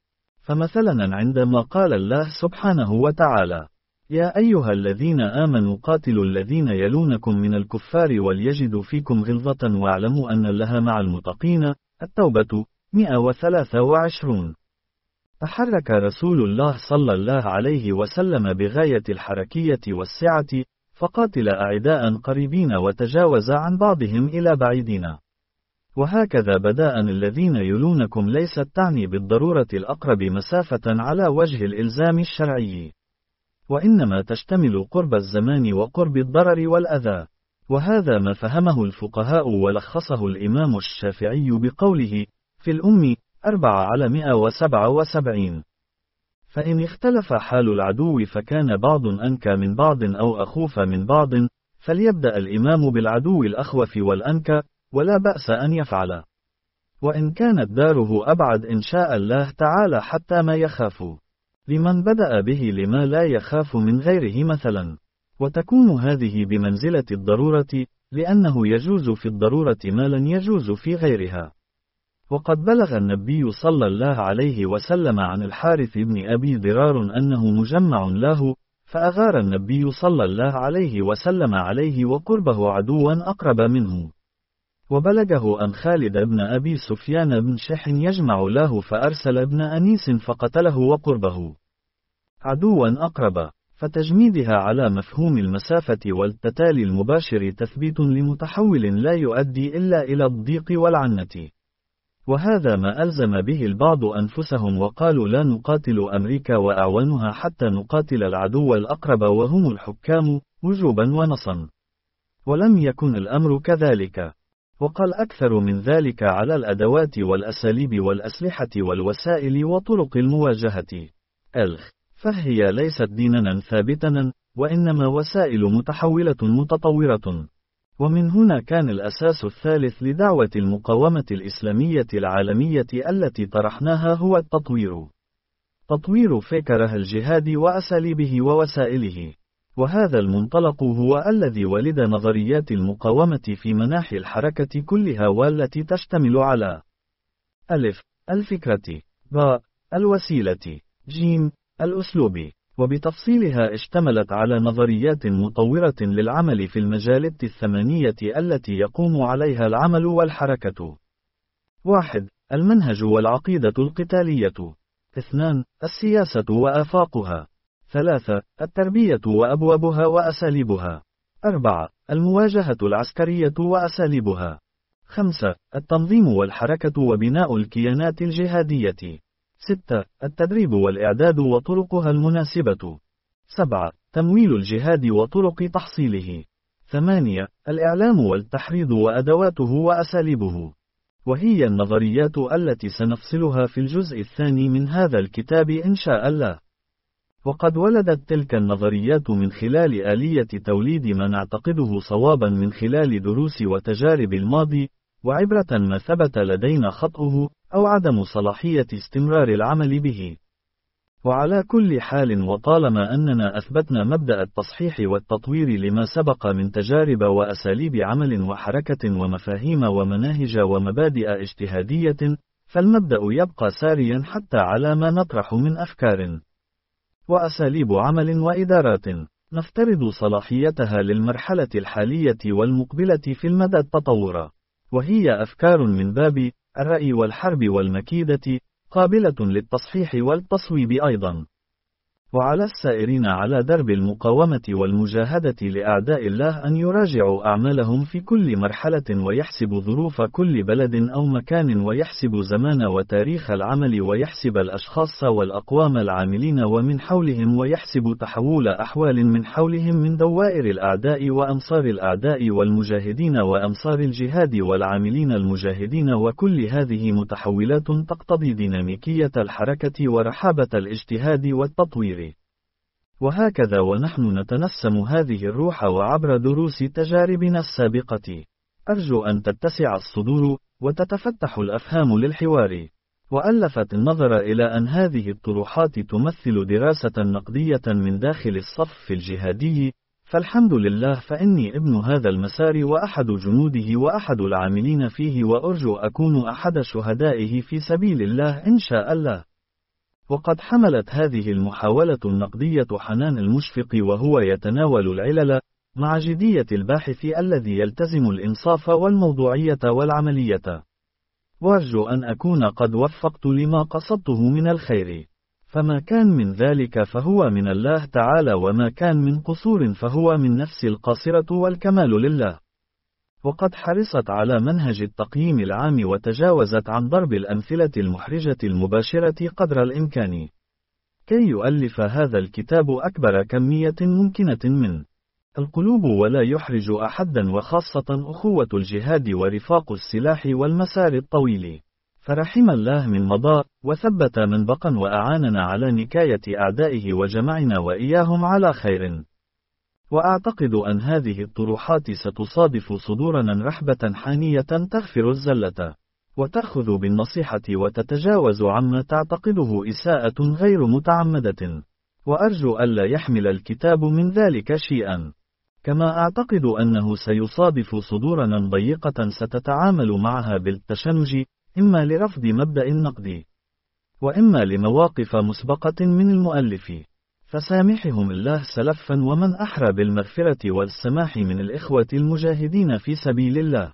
فمثلا عندما قال الله سبحانه وتعالى: يا أيها الذين آمنوا قاتلوا الذين يلونكم من الكفار وليجدوا فيكم غلظة واعلموا أن الله مع المتقين، التوبة مئة وثلاثة وعشرين. تحرك رسول الله صلى الله عليه وسلم بغاية الحركية والسعة، فقاتل أعداء قريبين وتجاوز عن بعضهم إلى بعيدين. وهكذا بداء الذين يلونكم ليست تعني بالضرورة الأقرب مسافة على وجه الإلزام الشرعي، وإنما تشتمل قرب الزمان وقرب الضرر والأذى. وهذا ما فهمه الفقهاء ولخصه الإمام الشافعي بقوله: في الأم أربعة على مئة وسبعة وسبعين. فإن اختلف حال العدو فكان بعض أنكى من بعض أو أخوف من بعض، فليبدأ الإمام بالعدو الأخوف والأنكى، ولا بأس أن يفعل. وإن كانت داره أبعد إن شاء الله تعالى حتى ما يخاف، لمن بدأ به لما لا يخاف من غيره مثلا. وتكون هذه بمنزلة الضرورة، لأنه يجوز في الضرورة ما لن يجوز في غيرها. وقد بلغ النبي صلى الله عليه وسلم عن الحارث بن أبي ضرار أنه مجمع له، فأغار النبي صلى الله عليه وسلم عليه وقربه عدوا أقرب منه. وبلغه أن خالد بن أبي سفيان بن شح يجمع له، فأرسل ابن أنيس فقتله وقربه عدوا أقرب. فتجميدها على مفهوم المسافة والتتالي المباشر تثبيت لمتحول لا يؤدي إلا إلى الضيق والعنة. وهذا ما ألزم به البعض أنفسهم، وقالوا لا نقاتل أمريكا وأعوانها حتى نقاتل العدو الأقرب وهم الحكام، وجوبا ونصا. ولم يكن الأمر كذلك. وقال أكثر من ذلك على الأدوات والأساليب والأسلحة والوسائل وطرق المواجهة. ألخ فهي ليست ديننا ثابتنا، وإنما وسائل متحولة متطورة. ومن هنا كان الأساس الثالث لدعوة المقاومة الإسلامية العالمية التي طرحناها هو التطوير. تطوير فكره الجهاد وأساليبه ووسائله. وهذا المنطلق هو الذي ولد نظريات المقاومة في مناحي الحركة كلها، والتي تشتمل على: ألف الفكرة، باء الوسيلة، جيم الأسلوب. وبتفصيلها اشتملت على نظريات مطورة للعمل في المجالات الثمانية التي يقوم عليها العمل والحركة. واحد. المنهج والعقيدة القتالية. اثنان. السياسة وآفاقها. ثلاثة. التربية وأبوابها وأساليبها. أربعة. المواجهة العسكرية وأساليبها. خمسة. التنظيم والحركة وبناء الكيانات الجهادية. ستة. التدريب والإعداد وطرقها المناسبة. سبعة. تمويل الجهاد وطرق تحصيله. ثمانية. الإعلام والتحريض وأدواته وأساليبه. وهي النظريات التي سنفصلها في الجزء الثاني من هذا الكتاب إن شاء الله. وقد ولدت تلك النظريات من خلال آلية توليد ما نعتقده صوابا من خلال دروس وتجارب الماضي، وعبرة ما ثبت لدينا خطأه، أو عدم صلاحية استمرار العمل به. وعلى كل حال، وطالما أننا أثبتنا مبدأ التصحيح والتطوير لما سبق من تجارب وأساليب عمل وحركة ومفاهيم ومناهج ومبادئ اجتهادية، فالمبدأ يبقى ساريا حتى على ما نطرح من أفكار وأساليب عمل وإدارات نفترض صلاحيتها للمرحلة الحالية والمقبلة في المدى التطور، وهي أفكار من باب الرأي والحرب والمكيدة، قابلة للتصحيح والتصويب أيضا. وعلى السائرين على درب المقاومة والمجاهدة لأعداء الله أن يراجعوا أعمالهم في كل مرحلة، ويحسب ظروف كل بلد أو مكان، ويحسب زمان وتاريخ العمل، ويحسب الأشخاص والأقوام العاملين ومن حولهم، ويحسب تحول أحوال من حولهم من دوائر الأعداء وأمصار الأعداء والمجاهدين وأمصار الجهاد والعاملين المجاهدين، وكل هذه متحولات تقتضي ديناميكية الحركة ورحابة الاجتهاد والتطوير. وهكذا ونحن نتنسم هذه الروح وعبر دروس تجاربنا السابقة، أرجو أن تتسع الصدور وتتفتح الأفهام للحوار. وألفت النظر إلى أن هذه الطروحات تمثل دراسة نقدية من داخل الصف الجهادي، فالحمد لله فإني ابن هذا المسار وأحد جنوده وأحد العاملين فيه، وأرجو أكون أحد شهدائه في سبيل الله إن شاء الله. وقد حملت هذه المحاولة النقدية حنان المشفق وهو يتناول العلل، مع جدية الباحث الذي يلتزم الإنصاف والموضوعية والعملية. وأرجو أن أكون قد وفقت لما قصدته من الخير، فما كان من ذلك فهو من الله تعالى، وما كان من قصور فهو من نفس القاصرة، والكمال لله. وقد حرصت على منهج التقييم العام، وتجاوزت عن ضرب الأمثلة المحرجة المباشرة قدر الإمكان، كي يؤلف هذا الكتاب أكبر كمية ممكنة من القلوب، ولا يحرج أحدا، وخاصة أخوة الجهاد ورفاق السلاح والمسار الطويل. فرحم الله من مضى، وثبت من بقى، وأعاننا على نكاية أعدائه، وجمعنا وإياهم على خير. وأعتقد أن هذه الطروحات ستصادف صدورنا رحبة حانية تغفر الزلة، وتأخذ بالنصيحة، وتتجاوز عما تعتقده إساءة غير متعمدة. وأرجو ألا يحمل الكتاب من ذلك شيئا. كما أعتقد أنه سيصادف صدورنا ضيقة ستتعامل معها بالتشنج، إما لرفض مبدأ النقد، وإما لمواقف مسبقة من المؤلف. فسامحهم الله سلفا ومن أحرى بالمغفرة والسماح من الإخوة المجاهدين في سبيل الله.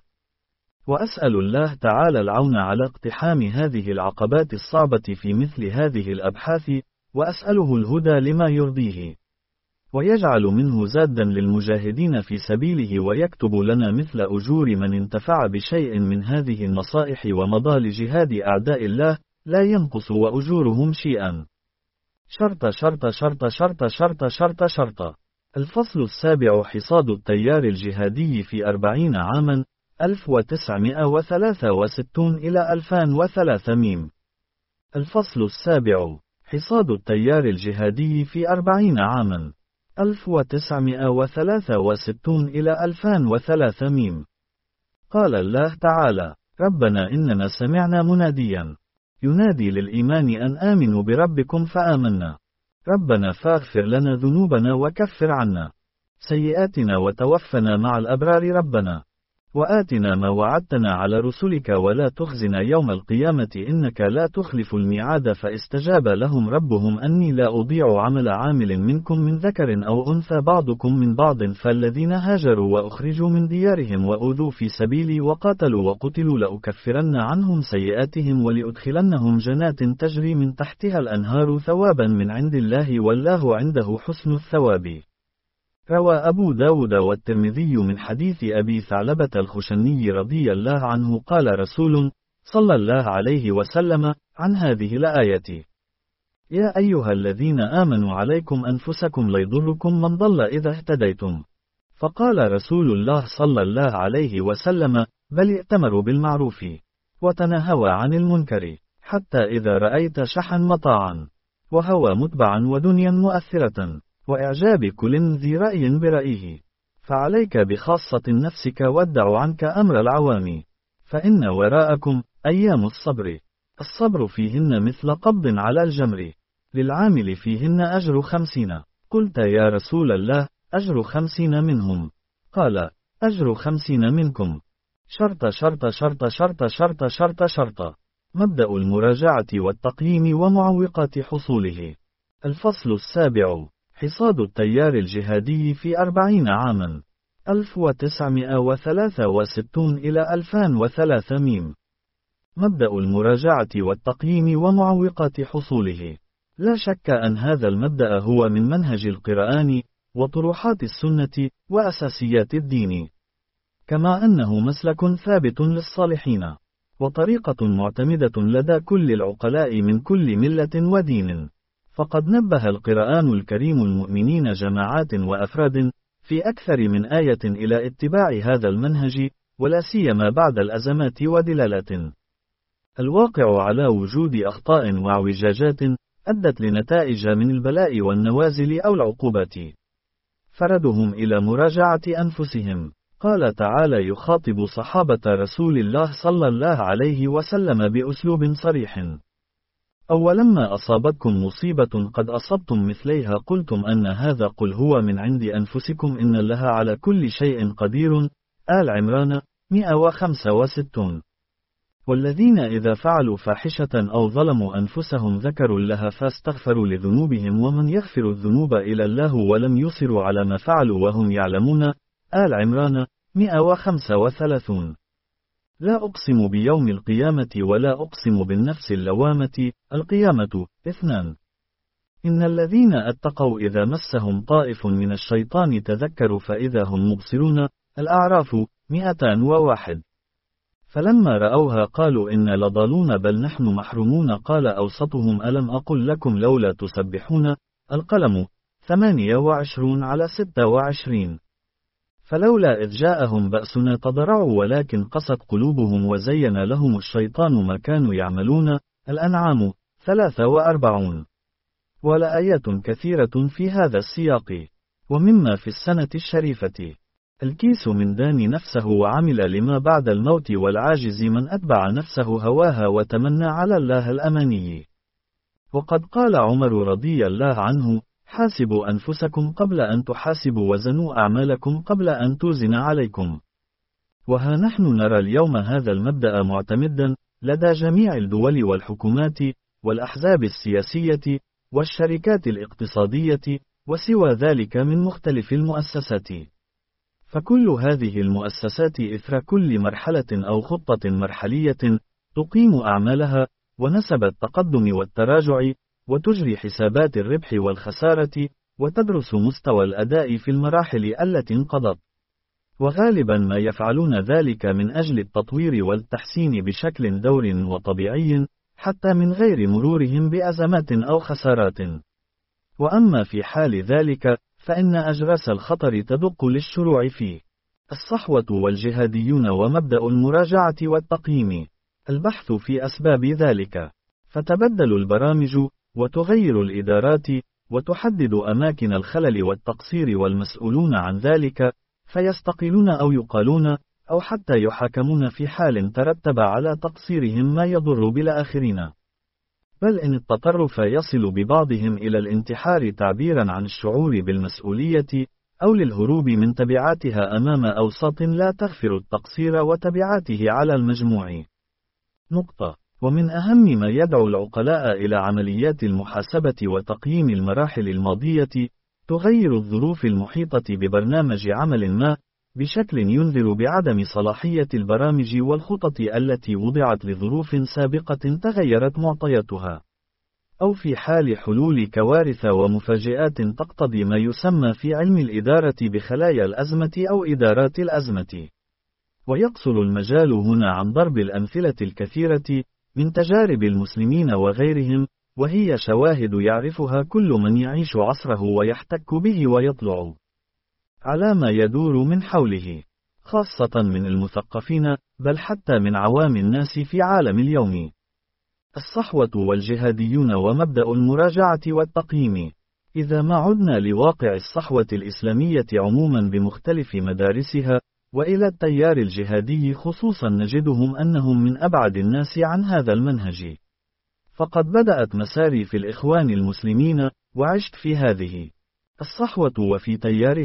وأسأل الله تعالى العون على اقتحام هذه العقبات الصعبة في مثل هذه الأبحاث، وأسأله الهدى لما يرضيه، ويجعل منه زادا للمجاهدين في سبيله، ويكتب لنا مثل أجور من انتفع بشيء من هذه النصائح ومضى لجهاد أعداء الله، لا ينقص وأجورهم شيئا. شرط شرط شرط شرط شرط شرط شرط. الفصل السابع: حصاد التيار الجهادي في أربعين عاما، ألف وتسعمائة وثلاثة وستون إلى ألفان وثلاثة ميم. الفصل السابع: حصاد التيار الجهادي في أربعين عاما، ألف وتسعمائة وثلاثة وستون إلى ألفان وثلاثة ميم. قال الله تعالى: ربنا إننا سمعنا مناديا ينادي للإيمان أن آمنوا بربكم فآمنا، ربنا فاغفر لنا ذنوبنا وكفر عنا سيئاتنا وتوفنا مع الأبرار، ربنا وآتنا ما وعدتنا على رسلك ولا تخزنا يوم القيامة إنك لا تخلف الميعاد فاستجاب لهم ربهم أني لا أضيع عمل عامل منكم من ذكر أو أنثى بعضكم من بعض فالذين هاجروا وأخرجوا من ديارهم وأوذوا في سبيلي وقاتلوا وقتلوا لأكفرن عنهم سيئاتهم ولأدخلنهم جنات تجري من تحتها الأنهار ثوابا من عند الله والله عنده حسن الثواب. روى أبو داود والترمذي من حديث أبي ثعلبة الخشني رضي الله عنه قال رسول صلى الله عليه وسلم عن هذه الآية: يا أيها الذين آمنوا عليكم أنفسكم لا يضركم من ضل إذا اهتديتم. فقال رسول الله صلى الله عليه وسلم: بل ائتمروا بالمعروف وتنهوا عن المنكر حتى إذا رأيت شحا مطاعا وهوى متبعا ودنيا مؤثرة وإعجاب كل ذي رأي برأيه فعليك بخاصة نفسك وادع عنك أمر العوام، فإن وراءكم أيام الصبر، الصبر فيهن مثل قبض على الجمر، للعامل فيهن أجر خمسين. قلت يا رسول الله أجر خمسين منهم؟ قال: أجر خمسين منكم. شرط شرط شرط شرط شرط شرط شرط. مبدأ المراجعة والتقييم ومعوقات حصوله. الفصل السابع: حصاد التيار الجهادي في أربعين عاما ألف وتسعمائة وثلاثة وستين إلى ألفين وثلاثمائة. مبدأ المراجعة والتقييم ومعوقات حصوله. لا شك أن هذا المبدأ هو من منهج القرآن وطروحات السنة وأساسيات الدين، كما أنه مسلك ثابت للصالحين وطريقة معتمدة لدى كل العقلاء من كل ملة ودين. فقد نبه القرآن الكريم المؤمنين جماعات وأفراد في أكثر من آية إلى اتباع هذا المنهج، ولا سيما بعد الأزمات ودلالات الواقع على وجود أخطاء واعوجاجات أدت لنتائج من البلاء والنوازل أو العقوبات، فردهم إلى مراجعة أنفسهم. قال تعالى يخاطب صحابة رسول الله صلى الله عليه وسلم بأسلوب صريح: أولما أصابتكم مصيبة قد أصبتم مثليها قلتم أن هذا قل هو من عند أنفسكم إن الله على كل شيء قدير. آل عمران مئة وخمسة وستين. والذين إذا فعلوا فاحشة أو ظلموا أنفسهم ذكروا الله فاستغفروا لذنوبهم ومن يغفر الذنوب إلا الله ولم يصروا على ما فعلوا وهم يعلمون. آل عمران مئة وخمسة وثلاثين. لا أقسم بيوم القيامة ولا أقسم بالنفس اللوامة. القيامة اثنان. إن الذين اتقوا إذا مسهم طائف من الشيطان تذكروا فإذا هم مبصرون. الأعراف مئتان وواحد. فلما رأوها قالوا إن لضالون بل نحن محرومون قال أوسطهم ألم أقل لكم لولا تسبحون. القلم ثمانية وعشرون على ستة وعشرين. فلولا إذ جاءهم بأسنا تضرعوا ولكن قست قلوبهم وزين لهم الشيطان ما كانوا يعملون. الأنعام ثلاثة وأربعون. ولآيات كثيرة في هذا السياق. ومما في السنة الشريفة: الكيس من دان نفسه وعمل لما بعد الموت والعاجز من أتبع نفسه هواها وتمنى على الله الأماني. وقد قال عمر رضي الله عنه: حاسبوا أنفسكم قبل أن تحاسبوا وزنوا أعمالكم قبل أن توزن عليكم. وها نحن نرى اليوم هذا المبدأ معتمدا لدى جميع الدول والحكومات والأحزاب السياسية والشركات الاقتصادية وسوى ذلك من مختلف المؤسسات. فكل هذه المؤسسات إثر كل مرحلة أو خطة مرحلية تقيم أعمالها ونسب التقدم والتراجع وتجري حسابات الربح والخسارة وتدرس مستوى الأداء في المراحل التي انقضت. وغالبا ما يفعلون ذلك من أجل التطوير والتحسين بشكل دور وطبيعي حتى من غير مرورهم بأزمات أو خسارات. وأما في حال ذلك فإن أجراس الخطر تدق للشروع فيه. الصحوة والجهاديون ومبدأ المراجعة والتقييم. البحث في أسباب ذلك. فتبدل البرامج وتغير الإدارات وتحدد أماكن الخلل والتقصير والمسؤولون عن ذلك فيستقيلون أو يقالون أو حتى يحاكمون في حال ترتب على تقصيرهم ما يضر بالآخرين. بل إن التطرف يصل ببعضهم إلى الانتحار تعبيرا عن الشعور بالمسؤولية أو للهروب من تبعاتها أمام أوساط لا تغفر التقصير وتبعاته على المجموع. نقطة. ومن أهم ما يدعو العقلاء إلى عمليات المحاسبة وتقييم المراحل الماضية، تغير الظروف المحيطة ببرنامج عمل ما، بشكل ينذر بعدم صلاحية البرامج والخطط التي وضعت لظروف سابقة تغيرت معطياتها، أو في حال حلول كوارث ومفاجآت تقتضي ما يسمى في علم الإدارة بخلايا الأزمة أو إدارات الأزمة. ويقصر المجال هنا عن ضرب الأمثلة الكثيرة من تجارب المسلمين وغيرهم، وهي شواهد يعرفها كل من يعيش عصره ويحتك به ويطلع على ما يدور من حوله، خاصة من المثقفين، بل حتى من عوام الناس في عالم اليوم. الصحوة والجهاديون ومبدأ المراجعة والتقييم. إذا ما عدنا لواقع الصحوة الإسلامية عموما بمختلف مدارسها، وإلى التيار الجهادي خصوصا، نجدهم أنهم من أبعد الناس عن هذا المنهج. فقد بدأت مساري في الإخوان المسلمين، وعشت في هذه الصحوة وفي تيار